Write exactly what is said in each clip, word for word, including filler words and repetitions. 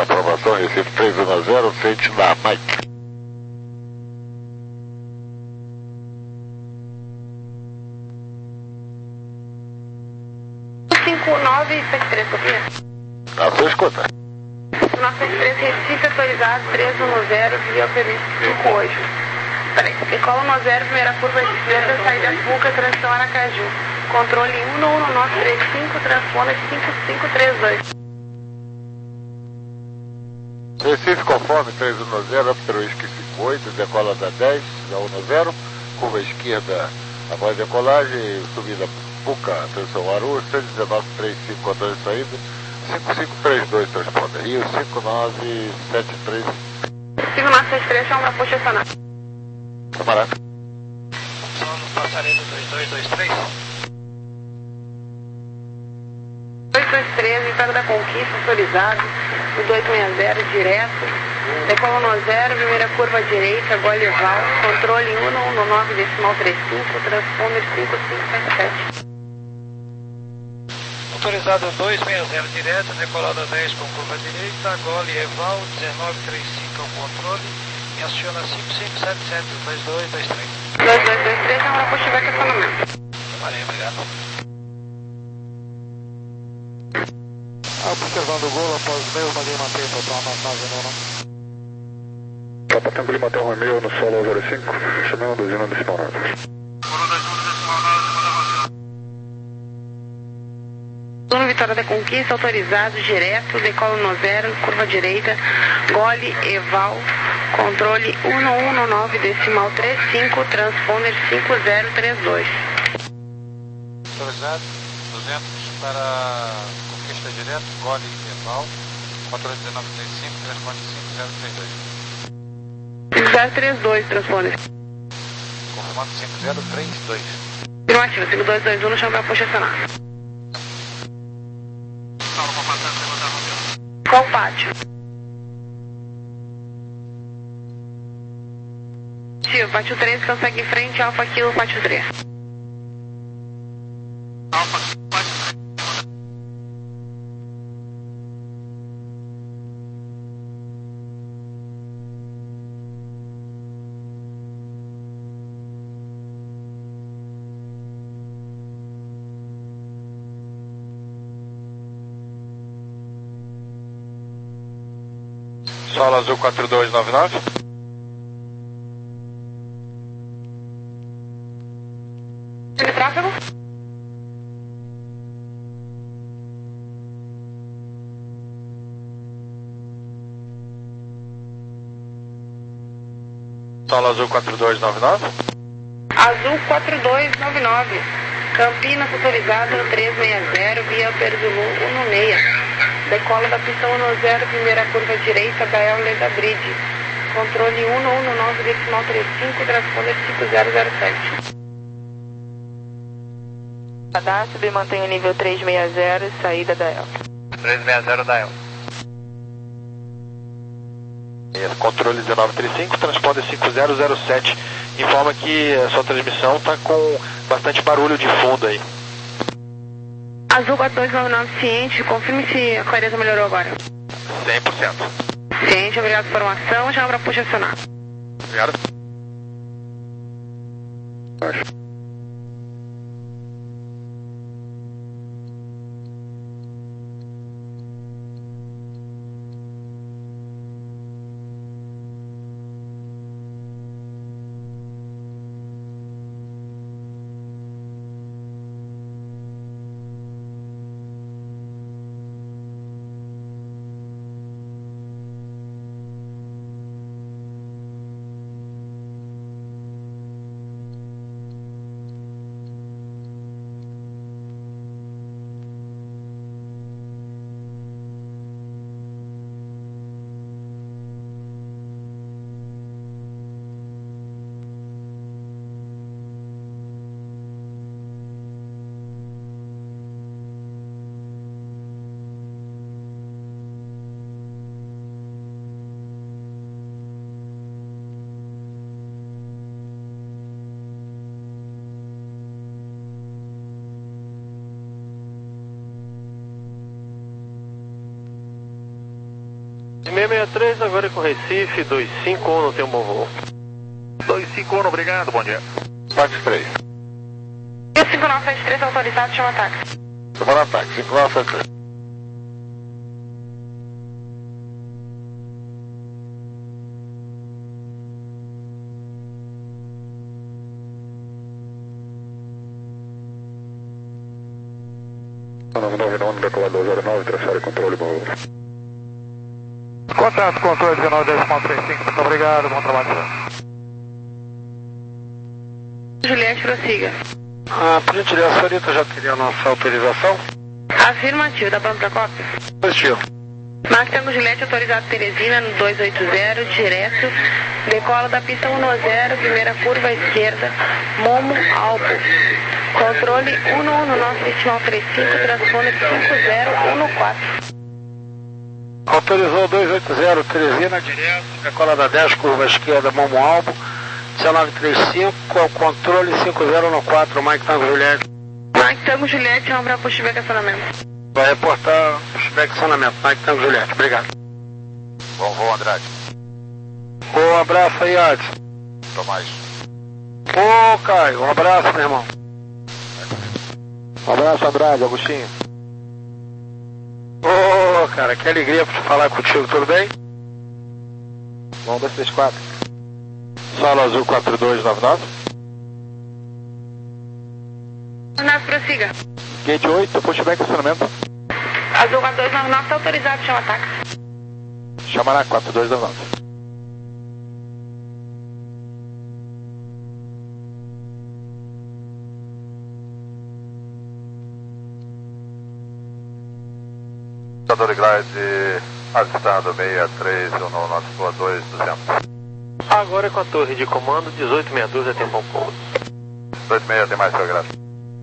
aprovação, Recife três um zero, frente da Mike. cinco nove sete três, copia? A sua escuta. nove sete três, Recife atualizado, três um zero, via permissão cinco oito. Peraí, decola um zero, primeira curva de esquerda, saída Fuca, transição Aracaju. Controle um um nove três cinco, transponder cinco cinco três dois. Recife conforme três um zero, After Whisky cinco oito, decola da dez, da um zero, curva esquerda após decolagem, subida Fuca, transição Aru, cento e dezenove três cinco, controle de saída, cinco cinco três dois, transponder, Rio cinco nove sete três. cinco nove sete três, chama para puxa estacionar. Camarada. Solo Passarelo dois dois dois três. dois dois três, Vitória da Conquista, autorizado, o dois seis zero, direto, decola no zero, primeira curva à direita, Golival, controle um um nove decimal três cinco, transponder cinco cinco sete sete. Autorizado dois seis zero direto, decolada dez com curva direita, Gole Eval, dezenove trinta e cinco ao controle, e aciona cinco cinco sete sete dois dois dois três. dois dois dois três, chama para puxa vai estacionamento. Valeu, obrigado. Observando o gol após mesma linha manter total na nove nona. Tropa Tango Lima Hotel Romeo no solo zero cinco, chamando usina decimal nove. Zona Vitória da Conquista, autorizado, direto, decola no zero, curva direita, Gole Eval, controle um um nove decimal três cinco, transponder cinco zero três dois. Autorizado, duzentos para Conquista direto, Gole Eval, controle dezenove trinta e cinco, transponder cinco zero três dois. cinco zero três dois, transponder. Confirmando cinco zero três dois. Afirmativo, cinco dois dois um, no chão para puxa estacionar. Qual pátio? Tio, pátio três, consegue em frente, Alfa Kilo, pátio três. Alfa Kilo, pátio três. Solo Azul quatro dois nove nove. Ele tráfego? Solo Azul quatro dois nove nove. Azul quatro dois nove nove. Campinas autorizado no três seis zero, via Perzulu um seis. Decola da pista um zero, primeira curva direita, Gael Leda Bridge. Controle um um nove decimal três cinco, transponder cinco zero zero sete. Cadastro e mantenha o nível três seis zero, saída da El. três seis zero da El. Controle dezenove trinta e cinco, transponder cinco zero zero sete. Informa que a sua transmissão está com bastante barulho de fundo aí. Azul quatro dois nove nove, ciente, confirme se a clareza melhorou agora. cem por cento. Ciente, obrigado pela informação, já para puxa acionar. Obrigado. seis seis três, agora é com Recife, dois cinco um, tem um bom voo. dois cinco um, obrigado, bom dia. Táxi três. cinco nove sete três autorizado, chama táxi. Chama na táxi, cinco nove sete três. nove nove nove, decolador zero nove, transfere controle, bom voo. Contato, controle dezenove dez ponto trinta e cinco, muito obrigado, bom trabalho. Juliette, prossiga. Ah, por gentileza, a senhorita já teria a nossa autorização? Afirmativo, dá pronto pra cópia? Positivo. Mark Tango Juliette, autorizado Teresina, no dois oito zero, direto. Decola da pista um zero, primeira curva à esquerda, Momo Alpo. Controle um um nove, decimal trinta e cinco, transponder cinco zero um quatro. Autorizou dois oito zero, Teresina, direto, decola da dez, curva à esquerda, Momo Alpo, dezenove trinta e cinco, ao controle cinco zero um quatro, Mike Tango Juliette. Mike Tango Juliette, vamos para pushback acionamento. Vai reportar pushback acionamento, Mike Tango Juliette, obrigado. Bom voo, Andrade. Um abraço aí, Adson. Tomás. Ô, Caio, um abraço, meu irmão. Um abraço, Andrade, Agostinho. Ô, cara, que alegria por falar contigo, tudo bem? um dois três quatro. Sala Azul quatro dois nove nove. Nas prossiga. Gate oito, pushback acionamento. Azul quatro dois nove nove, está autorizado, chama táxi. Chamará quatro dois nove nove. Computador glide avistando seis três um no nosso voa dois duzentos. Agora é com a torre de comando, dezoito meia dúzia, tem bom pouso. dois seis, tem mais, seu graça.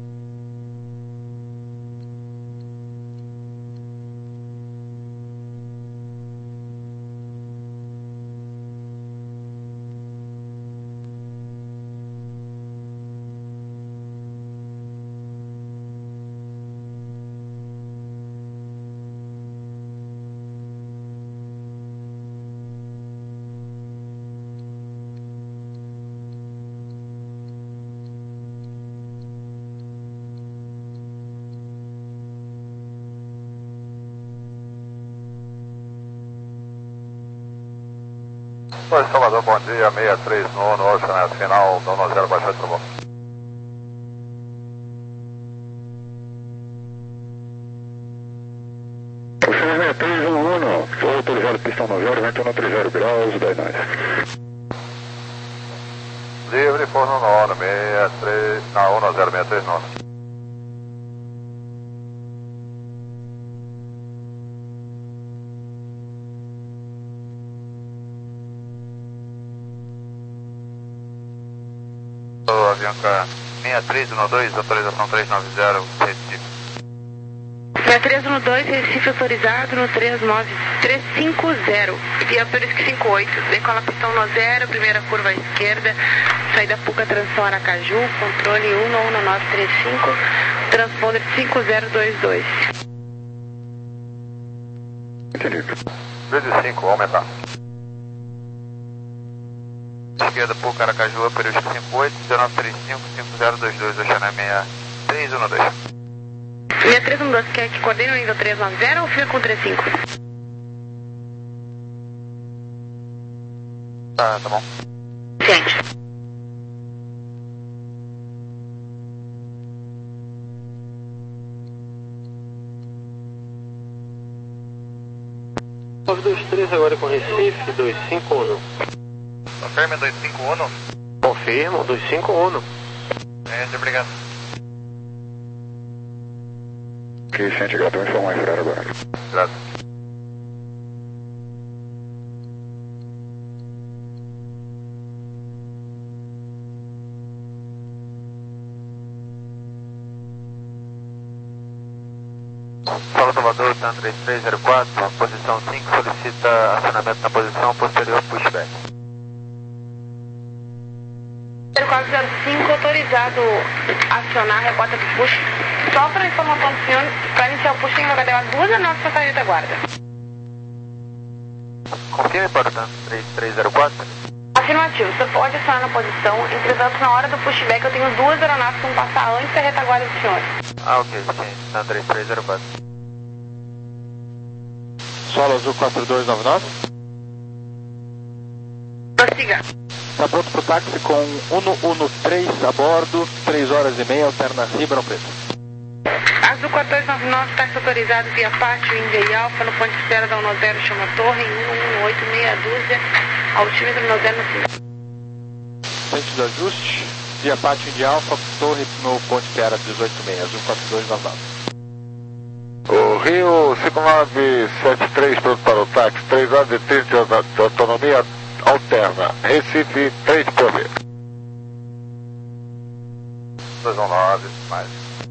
Oi, Salvador, bom dia, seis três no no Ocean, final, do um zero, baixou de bom. Ocean seis três um um, foi autorizado pista um zero, vento um trinta graus, dez nove. Livre, forno nono, seis três, não, um zero, seis três nono. Avianca seis três um dois, autorização três nove zero, Recife. seis três um dois, Recife autorizado no três nove três cinco zero. Via Turisque cinco oito, decola pistão no zero, primeira curva à esquerda, saída Puca, transição Aracaju, controle um um nove três cinco, transponder cinco zero dois dois. Entendido. Bridge cinco, aumentar. Esquerda, Puca, Aracaju, período cinco oito, dezenove trinta e cinco, cinco zero dois dois, Oceana seis três um dois. seis três um dois, quer que coordene o nível três nove zero ou fica com três cinco? Tá, tá bom. Ciente. nove dois três agora com Recife, dois cinco um. Confirme dois cinco um. Confirmo, dois cinco um. É, obrigado. Ok, ciente, gratão, informar em horário agora. Graças. Sala Salvador, TAM três três zero quatro, posição cinco, solicita acionamento na posição posterior pushback. zero quatro zero cinco, autorizado acionar a rota de push. Só para informação do senhor, para iniciar o push tem que jogar duas aeronaves para sair da guarda. Confirme para o Tanto três três zero quatro. Afirmativo, você pode acionar na posição. Entretanto, na hora do pushback, eu tenho duas aeronaves que vão passar antes da retaguarda do senhor. Ah, ok, sim. Tanto três três zero quatro. Solo Azul quatro dois nove nove. Prossiga. Está pronto para o táxi com um um três a bordo, três horas e meia, alterna Ribeirão Preto. Azul quatro dois nove nove, táxi autorizado via pátio, Índia e Alfa, no ponto de espera da um zero, chama Torre, em um um oito, meia dúzia, altímetro um zero no cinco. Centro de ajuste, via pátio Índia Alfa, Torre no ponto de espera dezoito e meia, Azul quatro dois nove nove. O Rio cinco nove sete três, pronto para o táxi, três horas e trinta de autonomia alterna, Recife, três por ver. dois um nove, mais.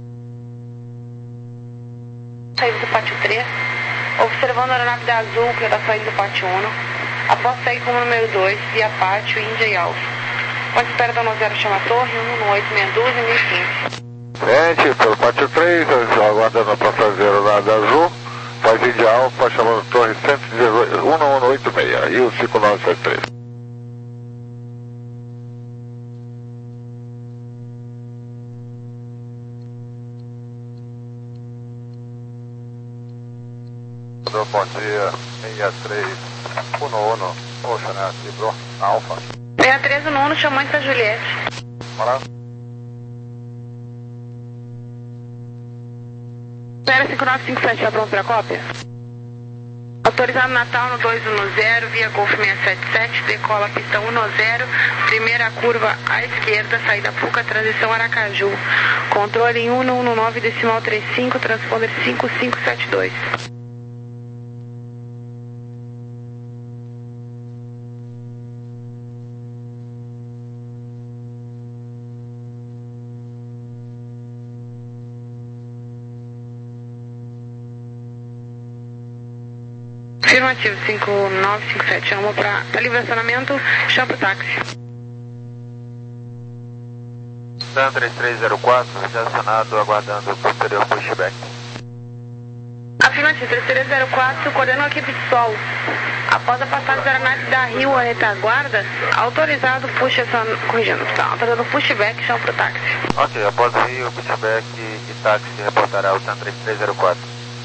Saída do pátio três, observando a aeronave da Azul, que é da saída do pátio um, após sair como número dois, via pátio, Índia e Alfa. Ponto espera da um zero, chama Torre, um um oito, meia dúzia, mil e quinze. Frente, pelo pátio três, aguardando a passageiro lá da Azul, faz Índia Alfa, chamando Torre cento e dezoito, um um oito seis, e o cinco nove sete três. Bom dia, seis três um um, Ocean Libro, Alfa. seis três um um, chamante da Juliette. Olá. Espera cinco nove cinco sete, já pronto para a cópia? Autorizado Natal no dois um zero, via Golf seiscentos e setenta e sete, decola pista um zero, primeira curva à esquerda, saída Puca, transição Aracaju. Controle em um um nove, decimal trinta e cinco, transponder cinco cinco sete dois. Afirmativo, cinco nove cinco sete, chama para tá livre acionamento, chama para o táxi. Tan três três zero quatro, já acionado, aguardando o posterior pushback. Afirmativo, três três zero quatro, coordenando a equipe de solo. Após a passagem da aeronave da Rio à retaguarda, autorizado push, corrigindo, tá, autorizado pushback, chama para o táxi. Ok, após o Rio, pushback e táxi reportará o Tan três três zero quatro.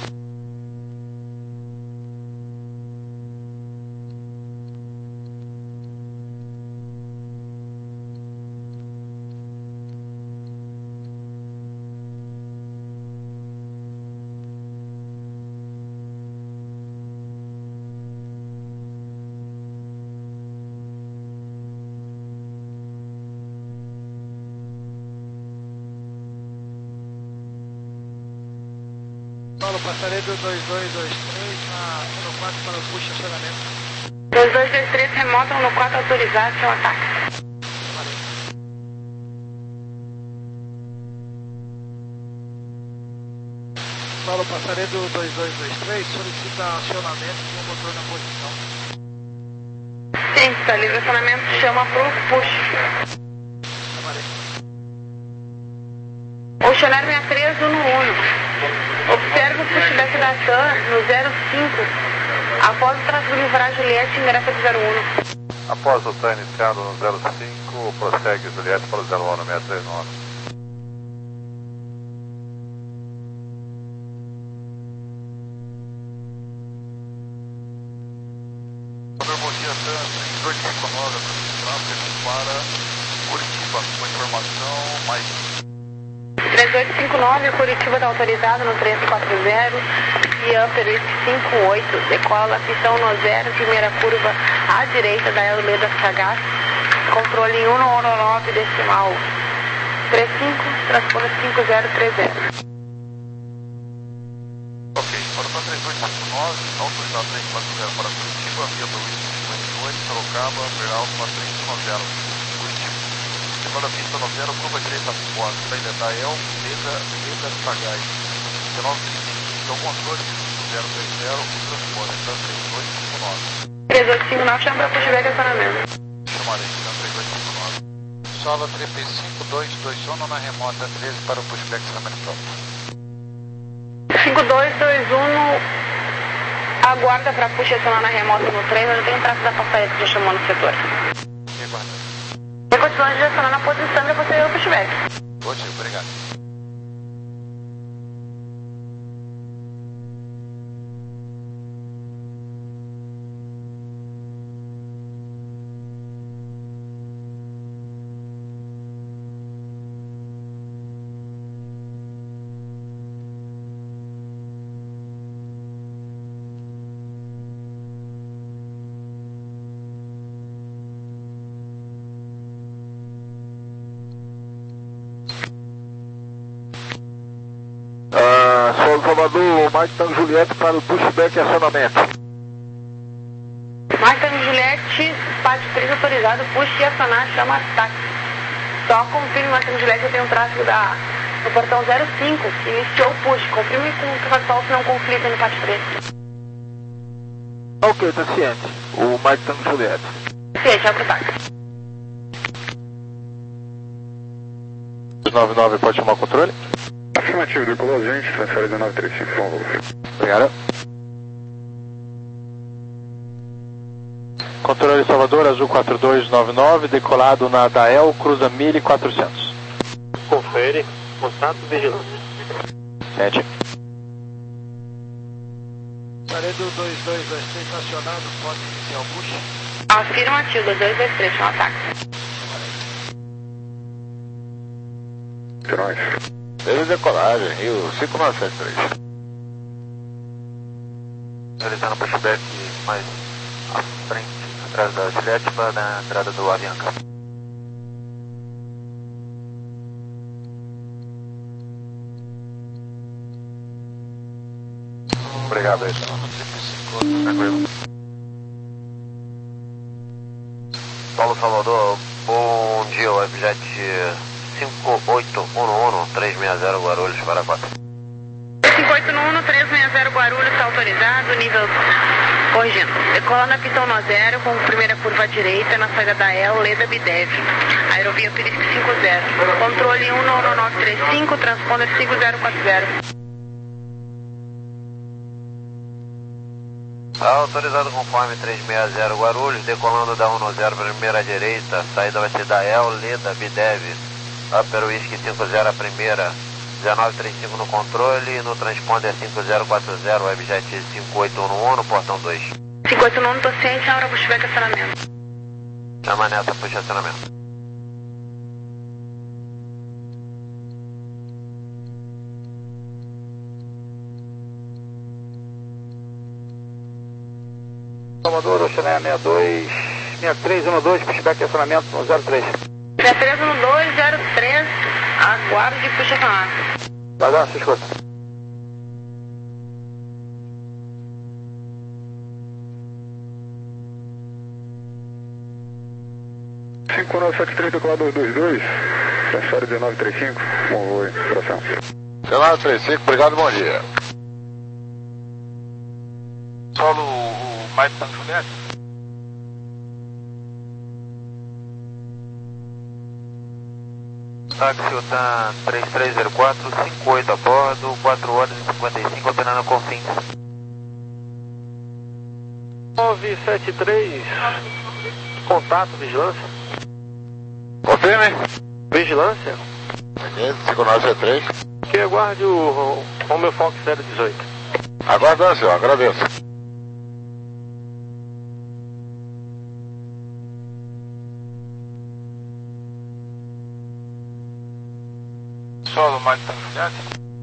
Paulo, passarei do dois dois dois três na um quatro para o push acionamento. dois dois dois três, remota um quatro autorizado, chama táxi. Paulo, passarei do dois dois dois três, solicita acionamento com o motor na posição. Sim, está livre acionamento, chama para o push. Oceanar seis três um um. Observe o pushback da T A M no zero cinco. Após o tráfego livrar Juliette, ingressa para o zero um. Após o T A iniciado no zero cinco, prossegue Juliette para o zero um no seis três nove. Bom dia, T A M, três oito cinco nove, tráfego para Curitiba, com informação mais. três oito cinco nove, Curitiba está autorizado no três quatro zero, e Upper East cinco oito, decola pistão no zero, primeira curva à direita da Alameda Sagaz, controle em um nove decimal trinta e cinco, transponder cinco zero três zero. Ok, para o três oito cinco nove, autorizado três quatro zero para Curitiba, via do East cinquenta e oito, Sorocaba, Peralta, três um zero, Curitiba. Segunda pista no zero, curva direita após, saída da El, Leda, Leda Sagaz, dezenove trinta e cinco, é o controle cinco zero três zero, o transponder, então três oito cinco nove. três oito cinco nove, chama para pushback acionamento. Chamarei, então três oito cinco nove. Solo trinta e cinco dois dois um na remota treze para o pushback acionamento próprio. cinco dois dois um, aguarda para puxa acionar na remota no trem, eu já tenho um traço da passaria que já chamou no setor. Tem condições de acionar na posição e você ver o pushback. Ótimo, obrigado. Solo Salvador, Mike Tango Juliette para o pushback e acionamento. Mike Tango Juliette, parte três autorizado, push e acionar, chama táxi. Só confirme, Mike Tango Juliette, eu tenho um tráfego da, no portão zero cinco, que iniciou o push. Confirme com o pessoal se não conflita no parte três. Ok, tá ciente. O Mike Tango Juliette. Ciente, abre o táxi. dois nove nove, pode chamar o controle? Afirmativo, decolou a gente, transfere do nove três cinco, por favor. Obrigado. Controle Salvador, Azul quatro dois nove nove, decolado na Dael, cruza mil e quatrocentos. Confere, contato, vigilância. Sente. Laredo dois dois dois três estacionado, pode iniciar o push. Afirmativo, dois dois dois três, chama táxi. De nós. Teve decolagem, Rio cinco nove sete três. Realizando pushback mais à frente, atrás da Juliette, para a entrada do Avianca. Obrigado aí, tranquilo. Paulo Salvador, bom dia, Webjet cinco oito um um, três seis zero Guarulhos para quatro. cinco oito um, três seis zero Guarulhos, está autorizado, nível... Corrigindo. Decolando a pistão no zero, com primeira curva à direita, na saída da El, Leda Bidev. Aerovia Pirisco cinco zero. Controle um nove nove três cinco, transponder cinco zero quatro zero. Autorizado conforme três seis zero Guarulhos, decolando da um zero, primeira à direita, a saída vai ser da El, Leda Bidev. Upper Whisky cinco zero a primeira, dezenove trinta e cinco no controle, no transponder cinco zero quatro zero, Webjet cinco oito um um no portão dois. cinco oito um, tô ciente, na hora pushback acionamento. Chama nessa, puxa acionamento. Salvador, Oceané sessenta e dois, sessenta e três um dois, pushback e acionamento no zero três. sessenta e três um dois zero três, aguarde e puxa acionar. Vai dar, se escuta. cinco nove sete três, decolador dois dois, transfere dezenove trinta e cinco, bom voo aí, coração. dezenove trinta e cinco, obrigado, bom dia. Solo o Mike Tango Juliette. Táxi Utan três três zero quatro, cinco oito a bordo, quatro horas e cinquenta e cinco, operando com fins. nove sete três, contato, vigilância. Confirme. Vigilância? cinco nove sete três. Que aguarde o Romeo Fox zero dezoito. Aguardando, senhor, agradeço. Solo Mike Tango Juliette.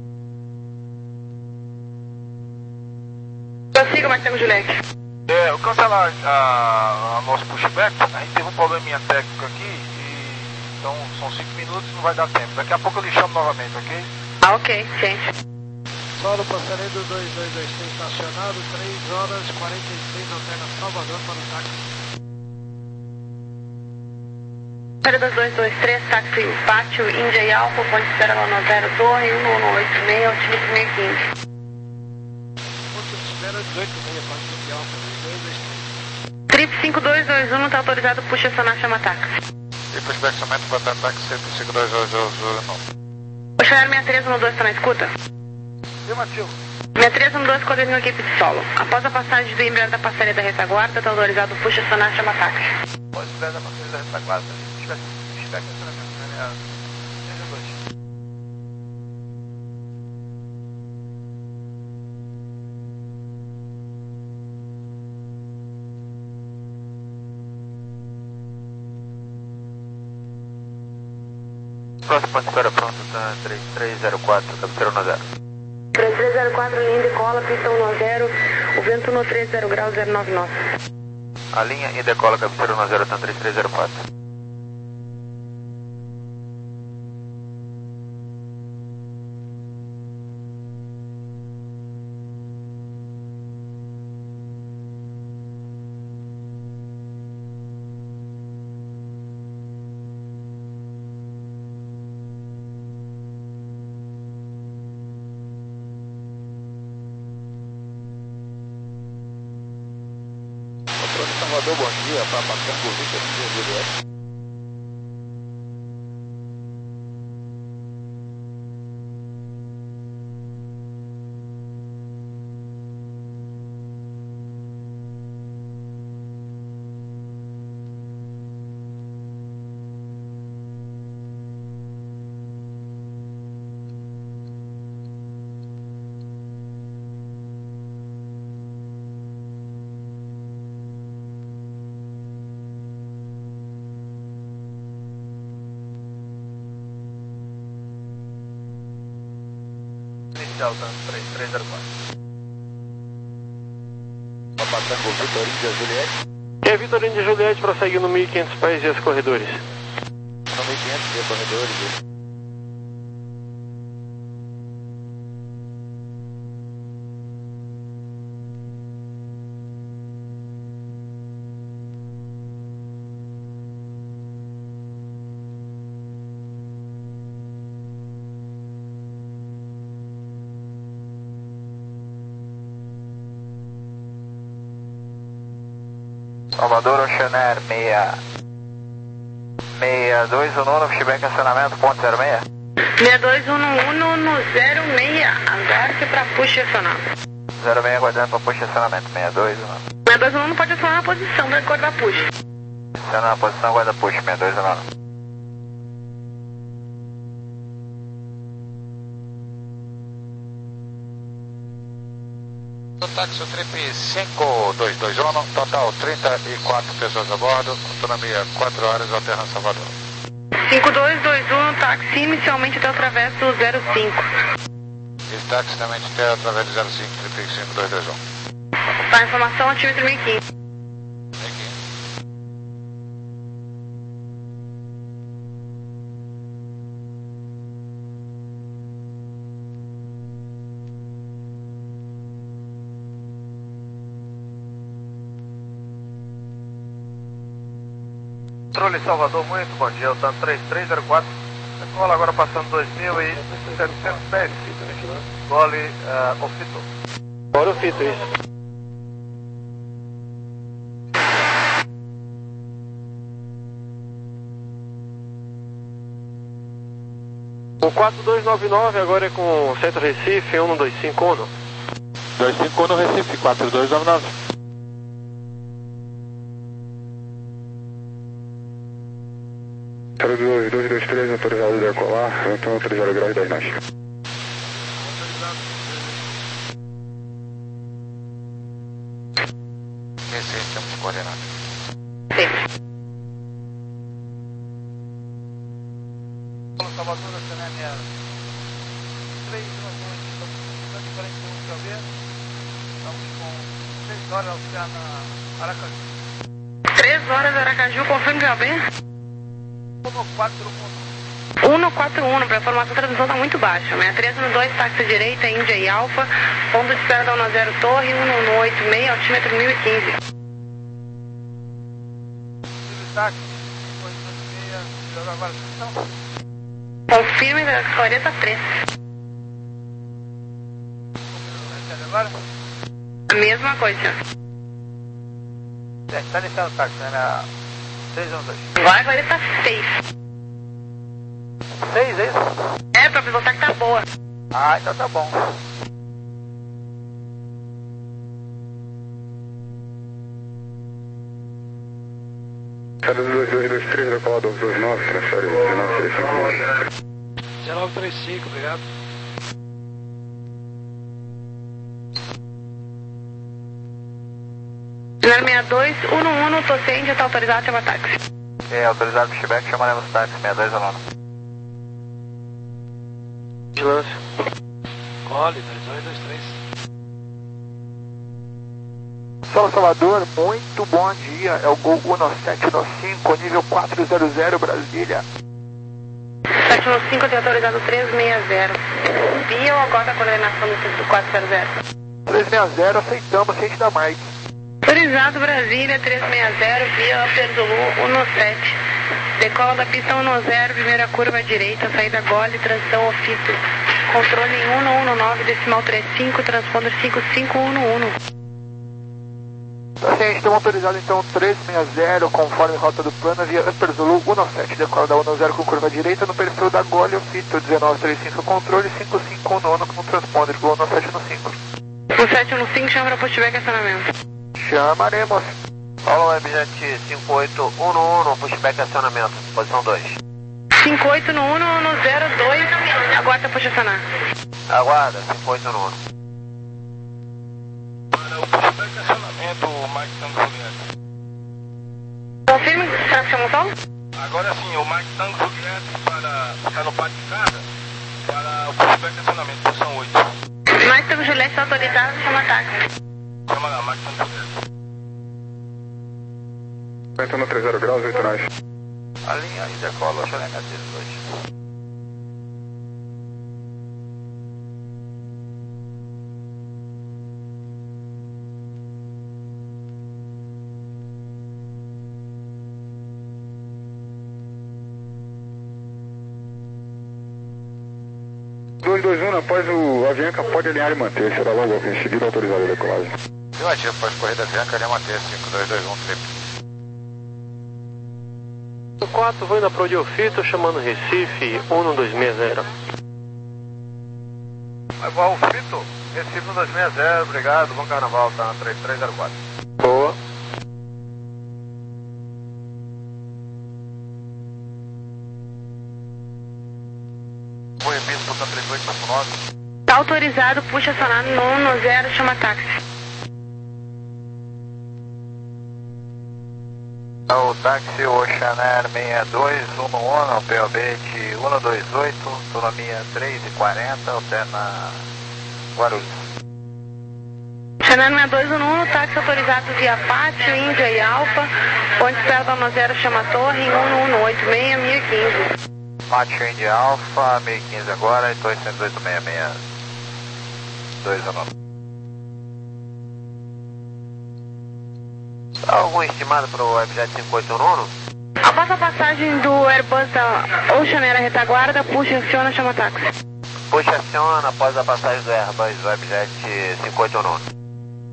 Prossiga, Mike Tango Juliette. É, eu cancelar a, a nosso pushback, a gente teve um probleminha técnico aqui, e então são cinco minutos e não vai dar tempo. Daqui a pouco eu lhe chamo novamente, ok? Ah, ok, ciente. Solo passaredo dois dois dois três estacionado, três horas e quarenta e seis, alterna Salvador para o táxi. Paradas dois dois três, táxi Pátio, Índia e Alfa, ponte espera lá no zero, torre, um um oito seis, altitude seis mil e quinze. Ponto de espera dezoito e meia, pode ser Alfa, dois dois dois três. Trip cinco dois dois um, está autorizado, puxa acionar, chama táxi. E pushback somente para dar táxi cinco dois dois dois um. Oceanário sessenta e três um dois, está na escuta? Afirmativo. seis três um dois, coordenando a equipe de solo. Após a passagem do embriague da passaria da retaguarda, está autorizado o push acionar chama táxi. Após o embriague da passaria da retaguarda, feedback acionamento linear seis um dois. Próximo ponto espera pronto, tá três três zero quatro, cabeceira um zero. três três zero quatro, linha de cola, pista um zero, o vento um três zero graus zero nove nove. A linha e decola, cabeceira um zero, tá três três zero quatro. Salvador, bom dia, para Pacaembu, Vitor Índia Juliette. Delta três três zero quatro. Pacaembu, Vitor Índia Juliette. É Vitor Índia Juliette, prossegue no mil e quinhentos pés e os corredores. No mil e quinhentos via corredores. Salvador Oceaner seis seis dois um um, feedback acionamento ponto zero seis. seis dois um um no zero seis, aguarde para push acionar. zero seis aguardando para push acionamento, seis dois um um. seis dois um um não pode acionar na posição da cor da push. Aciona na posição, guarda push, seis dois um um. Táxi Trip cinco dois dois um, total trinta e quatro pessoas a bordo, autonomia quatro horas, Alterra Salvador. cinco dois dois um, táxi inicialmente até o travesso zero cinco. Esse táxi também até através do zero cinco, Trip cinco dois dois um. Tá, informação atímetro mil e quinze. Controle Salvador, muito bom dia, o TAM três três zero quatro, decola agora passando dois mil e setecentos pés, gole uh, Ofito. Agora o Fito, isso. O quatro dois nove nove agora é com Centro Recife, um dois cinco um. dois cinco um Recife, quatro dois nove nove. zero dois dois dois três, autorizado a decolar, então autorizado graus dez nós. Recife, temos coordenado. Sim. Salvador, C N M três noite, estamos com quarenta e um K V, estamos com seis horas Oceana Aracaju. três horas Aracaju, confirme já bem? um quatro um quatro um, para informação, a transmissão está muito baixa. seis três um dois, táxi direita, Índia e Alfa, ponto de espera da um zero Torre, um um oito seis, altímetro mil e quinze. táxi, oito seis, joga agora a posição. Confirme quarenta e três. Agora? A mesma coisa, senhor. Está iniciando o táxi, né? seis um dois. Agora quarenta e seis. seis, é isso? É, para pilotar que tá boa. Ah, então tá bom. Série dois dois dois três, decolador dois nove, transfere dezenove trinta e cinco. dezenove trinta e cinco, obrigado. zero seis dois um um, Tocente, está autorizado, chama táxi. É, autorizado o pushback, chamaremos táxi sessenta e dois a nona. Vigilância. Gole, dois dois dois três. Solo Salvador, muito bom dia. É o Gol um sete nove cinco, nível quatrocentos, Brasília. sete nove cinco, tem autorizado trezentos e sessenta. Via ou agora a coordenação do quatrocentos? trezentos e sessenta, aceitamos, ciente da Mike. Autorizado Brasília, trezentos e sessenta, via Perzolu um sete. Decola da pista um zero, primeira curva à direita, saída Gole, transição Ofito. Controle um um nove, decimal trinta e cinco, transponder cinco cinco um um. Tá, ciente, estamos autorizados então trezentos e sessenta, conforme rota do plano, via Perzolu um sete. Decola da um zero com curva à direita, no perfil da Gole, Ofito dezenove trinta e cinco, controle cinco cinco um um com transponder com um sete um cinco. um sete um cinco, chama para pushback acionamento. Chamaremos. Paulo Webjet cinco oito um um, pushback acionamento, posição dois. cinco oito no um no zero dois, aguarda para acionar. Aguarda, cinco oito um um. Para o pushback acionamento, o Mike Tango Juliette. Confirme, será que chamou o solo? Agora sim, o Mike Tango Juliette para ficar no pátio de carga, para o pushback acionamento, posição oito. Mike Tango Juliette está autorizado, chama táxi. Chama lá, Mike Tango Juliette. Ventando trinta graus, oito nós. A linha aí decola, X N M dois. dois dois um, após o Avianca pode alinhar e manter, será logo em seguida autorizado a decolagem. Afirmativo, após corrida Avianca, alinha manter cinco dois dois um, triplo. quatro, vou indo para o Diofito, chamando Recife, um dois seis zero. Vai voar o Fito, Recife um dois seis zero, obrigado, bom carnaval, tá na três três zero quatro. Boa. Vou repetir, botão trinta e oito ponto nove. Está autorizado, puxa acionado no um zero, chama táxi. O táxi Oceanair seis dois um um, P O B de um dois oito, autonomia três e quarenta, alterna Guarulhos. Oceanair seis dois um um, táxi autorizado via Pátio, Índia e Alfa, ponte espera da um zero, chama Torre, em um um oito seis, mil e quinze. Pátio Índia Alfa, mil e quinze agora, e Torre cento e oito seis seis dois um nove. Algum estimado para o Webjet cinco oito um um? Após a passagem do Airbus da Oceanair à retaguarda, puxa, aciona, chama táxi. Puxa, aciona após a passagem do Airbus Webjet cinco oito um um.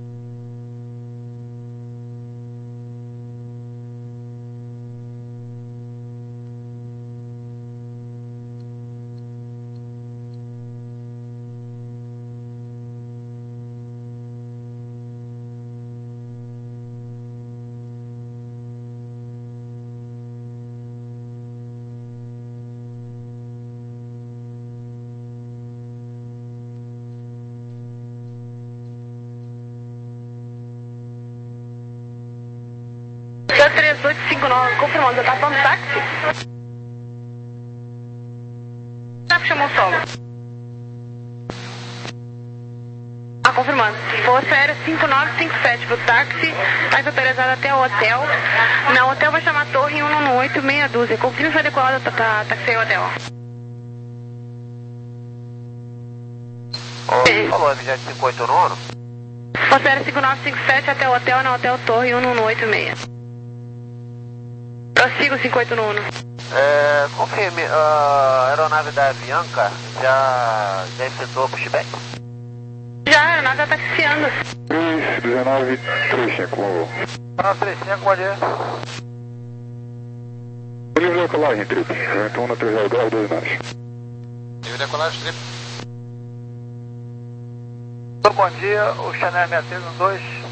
três oito cinco nove, confirmando, tá falando táxi? Tá, chamou o solo. Ah, confirmando. Força Aérea cinco nove cinco sete pro táxi, tá autorizado até o hotel. Na hotel vai chamar Torre um um oito meia dúzia. Confirma se a decolada tá, tá, táxi aí hotel. Oh, falou, Webjet cinco oito um um? Força Aérea cinco nove cinco sete até o hotel, na hotel Torre um um oito seis. Prossigo cinco oito um um. É, confirme, a aeronave da Avianca já, já efetuou o pushback? Já, a aeronave tá taxiando. três dezenove trinta e cinco, vamos. dezenove trinta e cinco, pode ir. Livre de decolagem, triplo. Vento um trinta graus, dois nós. Livre de decolagem, triplo. Bom dia, o Chanel seis três um dois.